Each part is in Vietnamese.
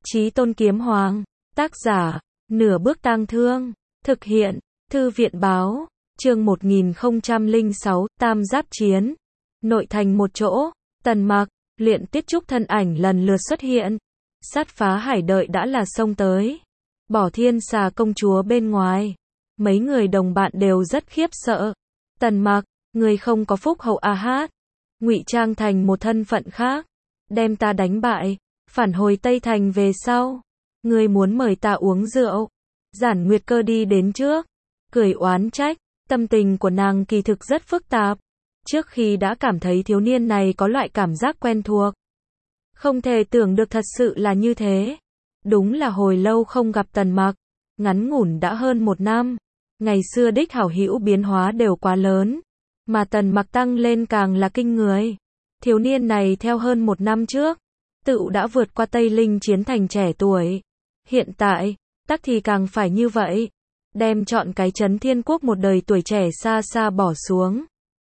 Chí Tôn Kiếm Hoàng, tác giả, Nửa Bước Tang Thương, thực hiện, Thư viện báo, chương 1006, Tam Giáp Chiến. Nội thành một chỗ, Tần Mặc, Luyện Tiết Trúc thân ảnh lần lượt xuất hiện. Sát Phá Hải đợi đã là xông tới. Bỏ Thiên Xà công chúa bên ngoài. Mấy người đồng bạn đều rất khiếp sợ. Tần Mặc, người không có phúc hậu a hát. Ngụy trang thành một thân phận khác. Đem ta đánh bại. Phản hồi Tây Thành về sau. Người muốn mời ta uống rượu. Giản Nguyệt Cơ đi đến trước. Cười oán trách. Tâm tình của nàng kỳ thực rất phức tạp. Trước khi đã cảm thấy thiếu niên này có loại cảm giác quen thuộc. Không thể tưởng được thật sự là như thế. Đúng là hồi lâu không gặp Tần Mặc. Ngắn ngủn đã hơn 1 năm. Ngày xưa đích hảo hữu biến hóa đều quá lớn. Mà Tần Mặc tăng lên càng là kinh người. Thiếu niên này theo hơn 1 năm trước. Tựu đã vượt qua Tây Linh chiến thành trẻ tuổi. Hiện tại, tắc thì càng phải như vậy. Đem chọn cái Trấn Thiên Quốc một đời tuổi trẻ xa xa bỏ xuống.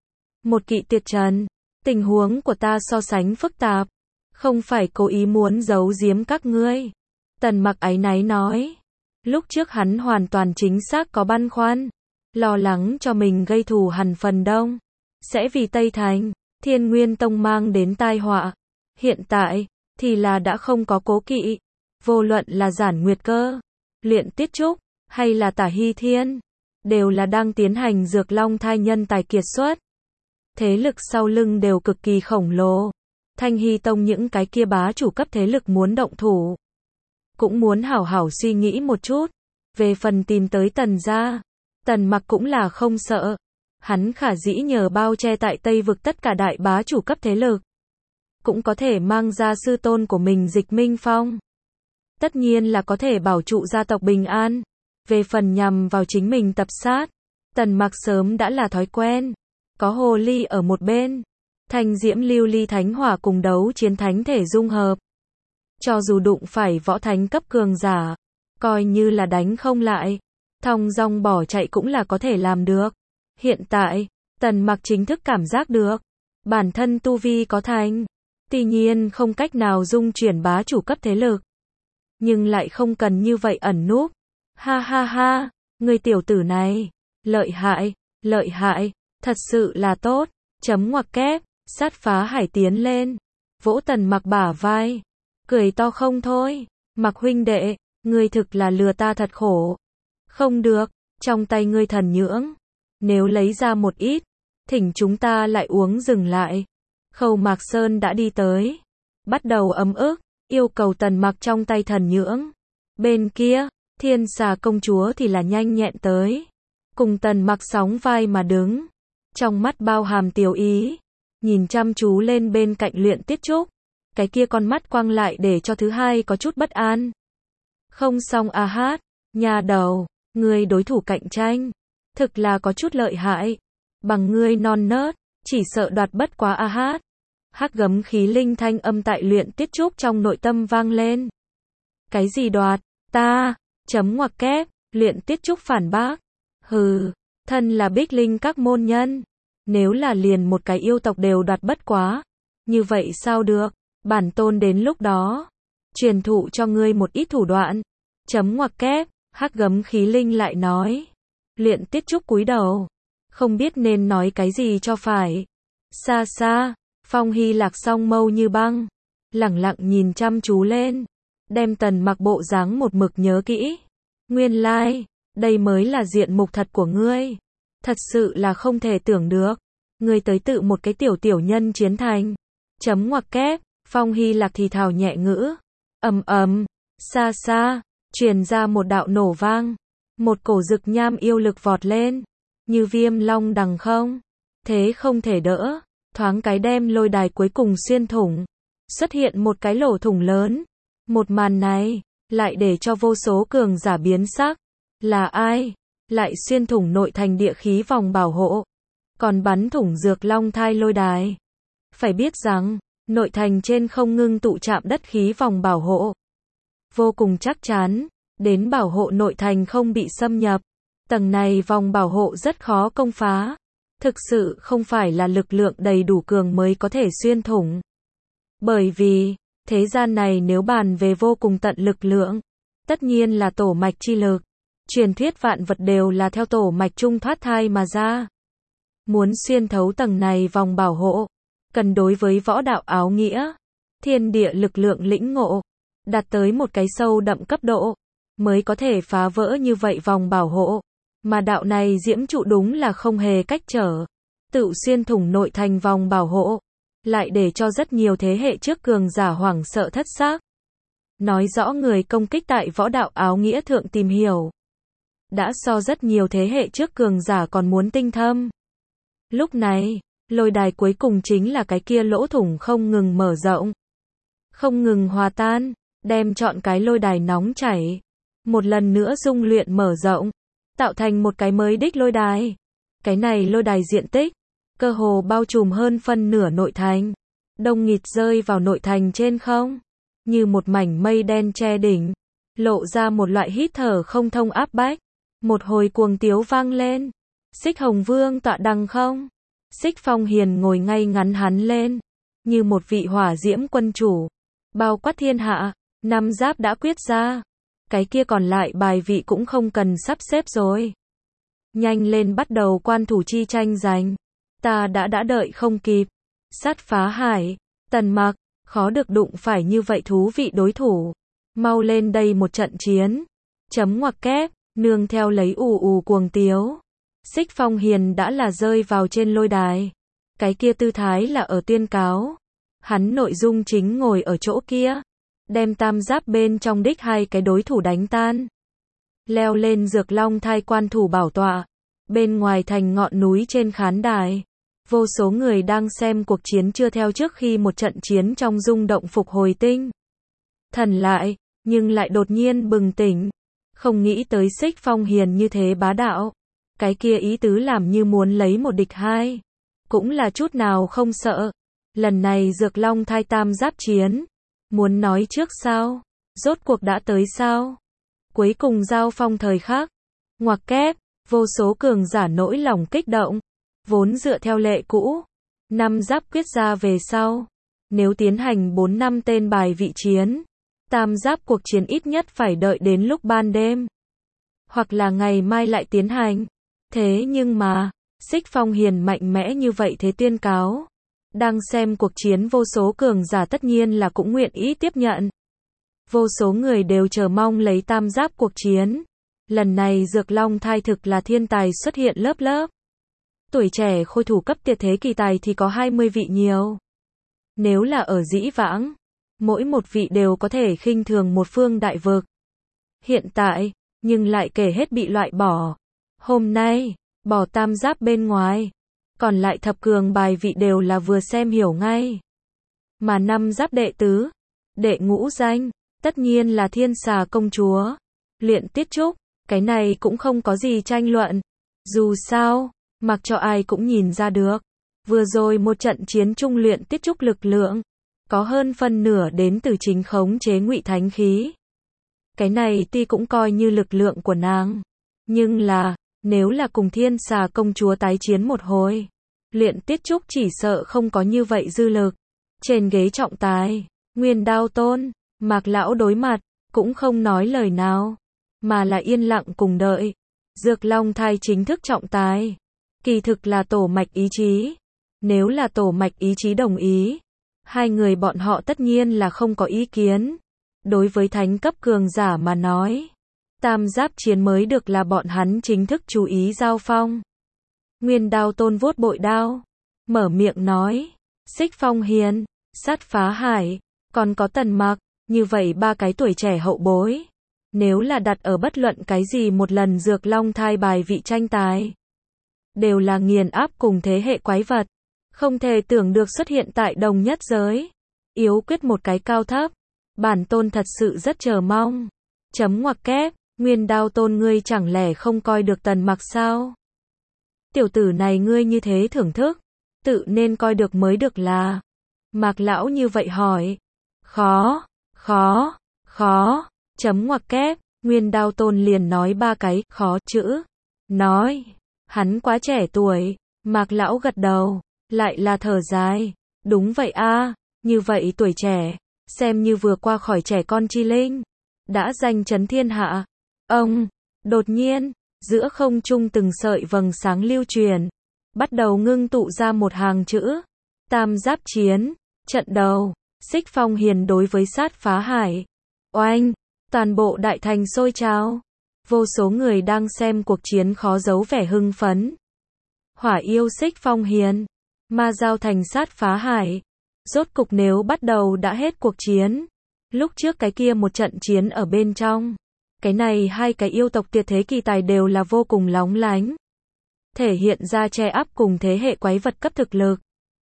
Một kỵ tuyệt trần. Tình huống của ta so sánh phức tạp. Không phải cố ý muốn giấu giếm các ngươi. Tần Mặc áy náy nói. Lúc trước hắn hoàn toàn chính xác có băn khoăn. Lo lắng cho mình gây thù hằn phần đông. Sẽ vì Tây Thành, Thiên Nguyên Tông mang đến tai họa. Hiện tại, thì là đã không có cố kỵ. Vô luận là Giản Nguyệt Cơ, Luyện Tiết Trúc, hay là Tả Hy Thiên. Đều là đang tiến hành Dược Long thai nhân tài kiệt xuất. Thế lực sau lưng đều cực kỳ khổng lồ. Thanh Hy Tông những cái kia bá chủ cấp thế lực muốn động thủ. Cũng muốn hảo hảo suy nghĩ một chút. Về phần tìm tới Tần gia. Tần Mặc cũng là không sợ. Hắn khả dĩ nhờ bao che tại Tây vực tất cả đại bá chủ cấp thế lực. Cũng có thể mang ra sư tôn của mình Dịch Minh Phong. Tất nhiên là có thể bảo trụ gia tộc bình an. Về phần nhằm vào chính mình tập sát. Tần Mặc sớm đã là thói quen. Có hồ ly ở một bên. Thanh diễm lưu ly thánh hỏa cùng đấu chiến thánh thể dung hợp. Cho dù đụng phải võ thánh cấp cường giả. Coi như là đánh không lại. Thong dong bỏ chạy cũng là có thể làm được. Hiện tại, Tần Mặc chính thức cảm giác được. Bản thân tu vi có thành. Tuy nhiên không cách nào dung chuyển bá chủ cấp thế lực. Nhưng lại không cần như vậy ẩn núp. Ha ha ha, người tiểu tử này. Lợi hại, thật sự là tốt. Chấm ngoặc kép, Sát Phá Hải tiến lên. Vỗ Tần Mặc bả vai. Cười to không thôi. Mặc huynh đệ, ngươi thực là lừa ta thật khổ. Không được, trong tay ngươi thần nhưỡng. Nếu lấy ra một ít, thỉnh chúng ta lại uống dừng lại. Khâu Mạc Sơn đã đi tới. Bắt đầu ấm ức, yêu cầu Tần Mặc trong tay thần nhưỡng. Bên kia, Thiên Xà công chúa thì là nhanh nhẹn tới. Cùng Tần Mặc sóng vai mà đứng. Trong mắt bao hàm tiểu ý. Nhìn chăm chú lên bên cạnh Luyện Tiết Trúc. Cái kia con mắt quang lại để cho thứ hai có chút bất an. Không xong a hát, nhà đầu, ngươi đối thủ cạnh tranh. Thực là có chút lợi hại. Bằng ngươi non nớt, chỉ sợ đoạt bất quá a hát. Hắc gấm khí linh thanh âm tại Luyện Tiết Trúc trong nội tâm vang lên. Cái gì đoạt, ta, chấm ngoặc kép, Luyện Tiết Trúc phản bác. Hừ, thân là Bích Linh các môn nhân. Nếu là liền một cái yêu tộc đều đoạt bất quá. Như vậy sao được, bản tôn đến lúc đó. Truyền thụ cho ngươi một ít thủ đoạn. Chấm ngoặc kép, Hắc gấm khí linh lại nói. Luyện Tiết Trúc cúi đầu. Không biết nên nói cái gì cho phải. Xa xa, Phong Hy Lạc song mâu như băng. Lẳng lặng nhìn chăm chú lên. Đem Tần Mặc bộ dáng một mực nhớ kỹ. Nguyên lai, đây mới là diện mục thật của ngươi. Thật sự là không thể tưởng được. Ngươi tới tự một cái tiểu nhân chiến thành. Chấm ngoặc kép, Phong Hy Lạc thì thào nhẹ ngữ. Xa xa, truyền ra một đạo nổ vang. Một cổ rực nham yêu lực vọt lên. Như viêm long đằng không. Thế không thể đỡ. Thoáng cái đem lôi đài cuối cùng xuyên thủng. Xuất hiện một cái lỗ thủng lớn. Một màn này, lại để cho vô số cường giả biến sắc. Là ai? Lại xuyên thủng nội thành địa khí vòng bảo hộ. Còn bắn thủng Dược Long thai lôi đài. Phải biết rằng, nội thành trên không ngưng tụ chạm đất khí vòng bảo hộ. Vô cùng chắc chắn, đến bảo hộ nội thành không bị xâm nhập. Tầng này vòng bảo hộ rất khó công phá. Thực sự không phải là lực lượng đầy đủ cường mới có thể xuyên thủng. Bởi vì, Thế gian này nếu bàn về vô cùng tận lực lượng, tất nhiên là tổ mạch chi lực. Truyền thuyết vạn vật đều là theo tổ mạch trung thoát thai mà ra. Muốn xuyên thấu tầng này vòng bảo hộ, cần đối với võ đạo áo nghĩa, thiên địa lực lượng lĩnh ngộ, đạt tới một cái sâu đậm cấp độ, mới có thể phá vỡ như vậy vòng bảo hộ. Mà đạo này diễm trụ đúng là không hề cách trở, tự xuyên thủng nội thành vòng bảo hộ, lại để cho rất nhiều thế hệ trước cường giả hoảng sợ thất xác. Nói rõ người công kích tại võ đạo áo nghĩa thượng tìm hiểu, đã so rất nhiều thế hệ trước cường giả còn muốn tinh thâm. Lúc này, lôi đài cuối cùng chính là cái kia lỗ thủng không ngừng mở rộng, không ngừng hòa tan, đem trọn cái lôi đài nóng chảy, một lần nữa dung luyện mở rộng, tạo thành một cái mới đích lôi đài. Cái này lôi đài diện tích, cơ hồ bao trùm hơn phân nửa nội thành, đông nghịt rơi vào nội thành trên không, như một mảnh mây đen che đỉnh, lộ ra một loại hít thở không thông áp bách. Một hồi cuồng tiếu vang lên, Xích Hồng Vương tọa đằng không, Xích Phong Hiền ngồi ngay ngắn hắn lên, như một vị hỏa diễm quân chủ, bao quát thiên hạ. Năm giáp đã quyết ra, cái kia còn lại bài vị cũng không cần sắp xếp rồi. Nhanh lên bắt đầu quan thủ chi tranh giành, ta đã đợi không kịp. Sát Phá Hải, Tần Mặc, khó được đụng phải như vậy thú vị đối thủ. Mau lên đây một trận chiến. Chấm ngoặc kép, nương theo lấy ù ù cuồng tiếu. Xích Phong Hiền đã là rơi vào trên lôi đài. Cái kia tư thái là ở tuyên cáo. Hắn nội dung chính ngồi ở chỗ kia, đem tam giáp bên trong đích hai cái đối thủ đánh tan. Leo lên Dược Long thai quan thủ bảo tọa. Bên ngoài thành ngọn núi trên khán đài, vô số người đang xem cuộc chiến chưa theo trước khi một trận chiến trong rung động phục hồi tinh thần lại, nhưng lại đột nhiên bừng tỉnh. Không nghĩ tới Xích Phong Hiền như thế bá đạo. Cái kia ý tứ làm như muốn lấy một địch hai, cũng là chút nào không sợ. Lần này Dược Long thai tam giáp chiến, muốn nói trước sao? Rốt cuộc đã tới sao? Cuối cùng giao phong thời khắc, ngoặc kép, vô số cường giả nỗi lòng kích động, vốn dựa theo lệ cũ, năm giáp quyết ra về sau, nếu tiến hành 4 năm tên bài vị chiến, tam giáp cuộc chiến ít nhất phải đợi đến lúc ban đêm, hoặc là ngày mai lại tiến hành. Thế nhưng mà, Xích Phong Hiền mạnh mẽ như vậy thế tuyên cáo, đang xem cuộc chiến vô số cường giả tất nhiên là cũng nguyện ý tiếp nhận. Vô số người đều chờ mong lấy tam giáp cuộc chiến. Lần này Dược Long thai thực là thiên tài xuất hiện lớp lớp. Tuổi trẻ khôi thủ cấp tuyệt thế kỳ tài thì có 20 vị nhiều. Nếu là ở dĩ vãng, mỗi một vị đều có thể khinh thường một phương đại vực. Hiện tại, nhưng lại kể hết bị loại bỏ. Hôm nay, bỏ tam giáp bên ngoài, còn lại thập cường bài vị đều là vừa xem hiểu ngay. Mà năm giáp đệ tứ, đệ ngũ danh, tất nhiên là Thiên Xà công chúa. Luyện Tiết Trúc, cái này cũng không có gì tranh luận. Dù sao, mặc cho ai cũng nhìn ra được. Vừa rồi một trận chiến trung Luyện Tiết Trúc lực lượng, có hơn phân nửa đến từ chính khống chế ngụy thánh khí. Cái này tuy cũng coi như lực lượng của nàng. Nhưng là, nếu là cùng Thiên Xà công chúa tái chiến một hồi, Luyện Tiết Trúc chỉ sợ không có như vậy dư lực. Trên ghế trọng tài, Nguyên Đao Tôn, Mạc Lão đối mặt, cũng không nói lời nào, mà là yên lặng cùng đợi. Dược Long thai chính thức trọng tài, kỳ thực là tổ mạch ý chí. Nếu là tổ mạch ý chí đồng ý, hai người bọn họ tất nhiên là không có ý kiến. Đối với thánh cấp cường giả mà nói, tam giáp chiến mới được là bọn hắn chính thức chú ý giao phong. Nguyên Đao Tôn vuốt bội đao, mở miệng nói, Xích Phong Hiền, Sát Phá Hải, còn có Tần Mặc, như vậy ba cái tuổi trẻ hậu bối. Nếu là đặt ở bất luận cái gì một lần Dược Long thai bài vị tranh tài, đều là nghiền áp cùng thế hệ quái vật. Không thể tưởng được xuất hiện tại đồng nhất giới. Yếu quyết một cái cao thấp. Bản tôn thật sự rất chờ mong. Chấm ngoặc kép, Nguyên Đao Tôn ngươi chẳng lẽ không coi được Tần Mặc sao? Tiểu tử này ngươi như thế thưởng thức, tự nên coi được mới được là. Mạc Lão như vậy hỏi. Khó. Chấm ngoặc kép, Nguyên Đao Tôn liền nói ba cái khó chữ. Nói, hắn quá trẻ tuổi. Mạc Lão gật đầu, lại là thở dài. Đúng vậy a, như vậy tuổi trẻ, xem như vừa qua khỏi trẻ con chi linh, đã danh chấn thiên hạ. Ông, đột nhiên, giữa không trung từng sợi vầng sáng lưu truyền, bắt đầu ngưng tụ ra một hàng chữ. Tam giáp chiến, trận đầu, Xích Phong Hiền đối với Sát Phá Hải. Oanh, toàn bộ đại thành sôi trào. Vô số người đang xem cuộc chiến khó giấu vẻ hưng phấn. Hỏa yêu Xích Phong Hiền, ma giao thành Sát Phá Hải. Rốt cục nếu bắt đầu đã hết cuộc chiến. Lúc trước cái kia một trận chiến ở bên trong. Cái này hai cái yêu tộc tuyệt thế kỳ tài đều là vô cùng lóng lánh. Thể hiện ra che áp cùng thế hệ quái vật cấp thực lực.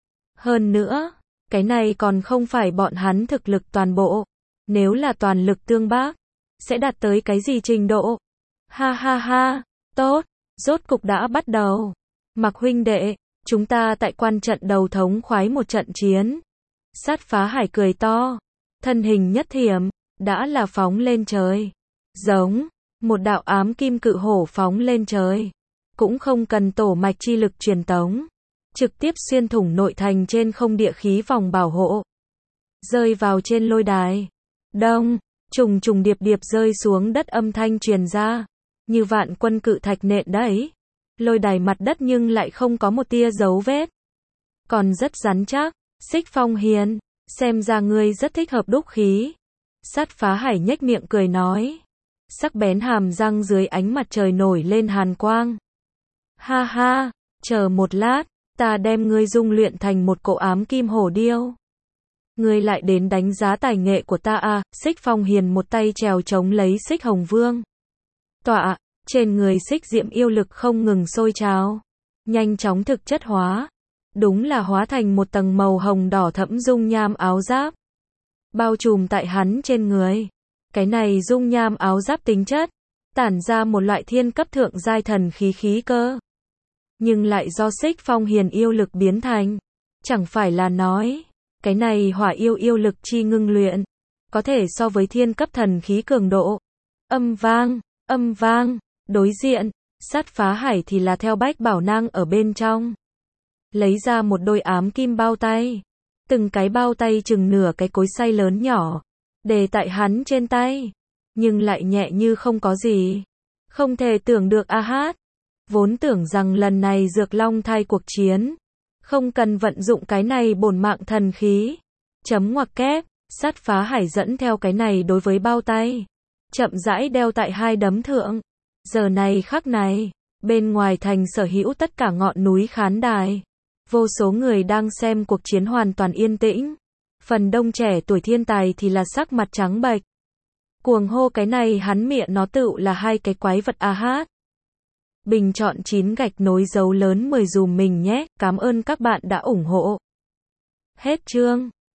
Hơn nữa, cái này còn không phải bọn hắn thực lực toàn bộ. Nếu là toàn lực tương bác, sẽ đạt tới cái gì trình độ? Ha ha ha, tốt, rốt cục đã bắt đầu. Mặc huynh đệ, chúng ta tại quan trận đầu thống khoái một trận chiến. Sát Phá Hải cười to, thân hình nhất thiểm, đã là phóng lên trời. Giống, một đạo ám kim cự hổ phóng lên trời. Cũng không cần tổ mạch chi lực truyền tống. Trực tiếp xuyên thủng nội thành trên không địa khí vòng bảo hộ. Rơi vào trên lôi đài. Đông, trùng trùng điệp điệp rơi xuống đất âm thanh truyền ra. Như vạn quân cự thạch nện đấy. Lôi đài mặt đất nhưng lại không có một tia dấu vết. Còn rất rắn chắc. Xích Phong Hiền, xem ra ngươi rất thích hợp đúc khí. Sát Phá Hải nhếch miệng cười nói. Sắc bén hàm răng dưới ánh mặt trời nổi lên hàn quang. Ha ha, chờ một lát, ta đem ngươi dung luyện thành một cỗ ám kim hổ điêu. Ngươi lại đến đánh giá tài nghệ của ta à? Xích Phong Hiền một tay trèo chống lấy Xích Hồng Vương. Tọa, trên người xích diệm yêu lực không ngừng sôi trào, nhanh chóng thực chất hóa. Đúng là hóa thành một tầng màu hồng đỏ thẫm dung nham áo giáp. Bao trùm tại hắn trên người. Cái này dung nham áo giáp tính chất, tản ra một loại thiên cấp thượng giai thần khí cơ. Nhưng lại do Xích Phong Hiền yêu lực biến thành. Chẳng phải là nói, cái này hỏa yêu lực chi ngưng luyện, có thể so với thiên cấp thần khí cường độ. Âm vang, đối diện, Sát Phá Hải thì là theo Bách Bảo Nang ở bên trong. Lấy ra một đôi ám kim bao tay. Từng cái bao tay chừng nửa cái cối xay lớn nhỏ. Để tại hắn trên tay. Nhưng lại nhẹ như không có gì. Không thể tưởng được a hát. Vốn tưởng rằng lần này Dược Long thay cuộc chiến. Không cần vận dụng cái này bổn mạng thần khí. Chấm ngoặc kép. Sát Phá Hải dẫn theo cái này đối với bao tay. Chậm rãi đeo tại hai đấm thượng. Giờ này khắc này. Bên ngoài thành sở hữu tất cả ngọn núi khán đài. Vô số người đang xem cuộc chiến hoàn toàn yên tĩnh. Phần đông trẻ tuổi thiên tài thì là sắc mặt trắng bệch. Cuồng hô cái này hắn miệng nó tựu là hai cái quái vật a hát. Bình chọn 9 gạch nối dấu lớn 10 dùm mình nhé. Cảm ơn các bạn đã ủng hộ. Hết chương.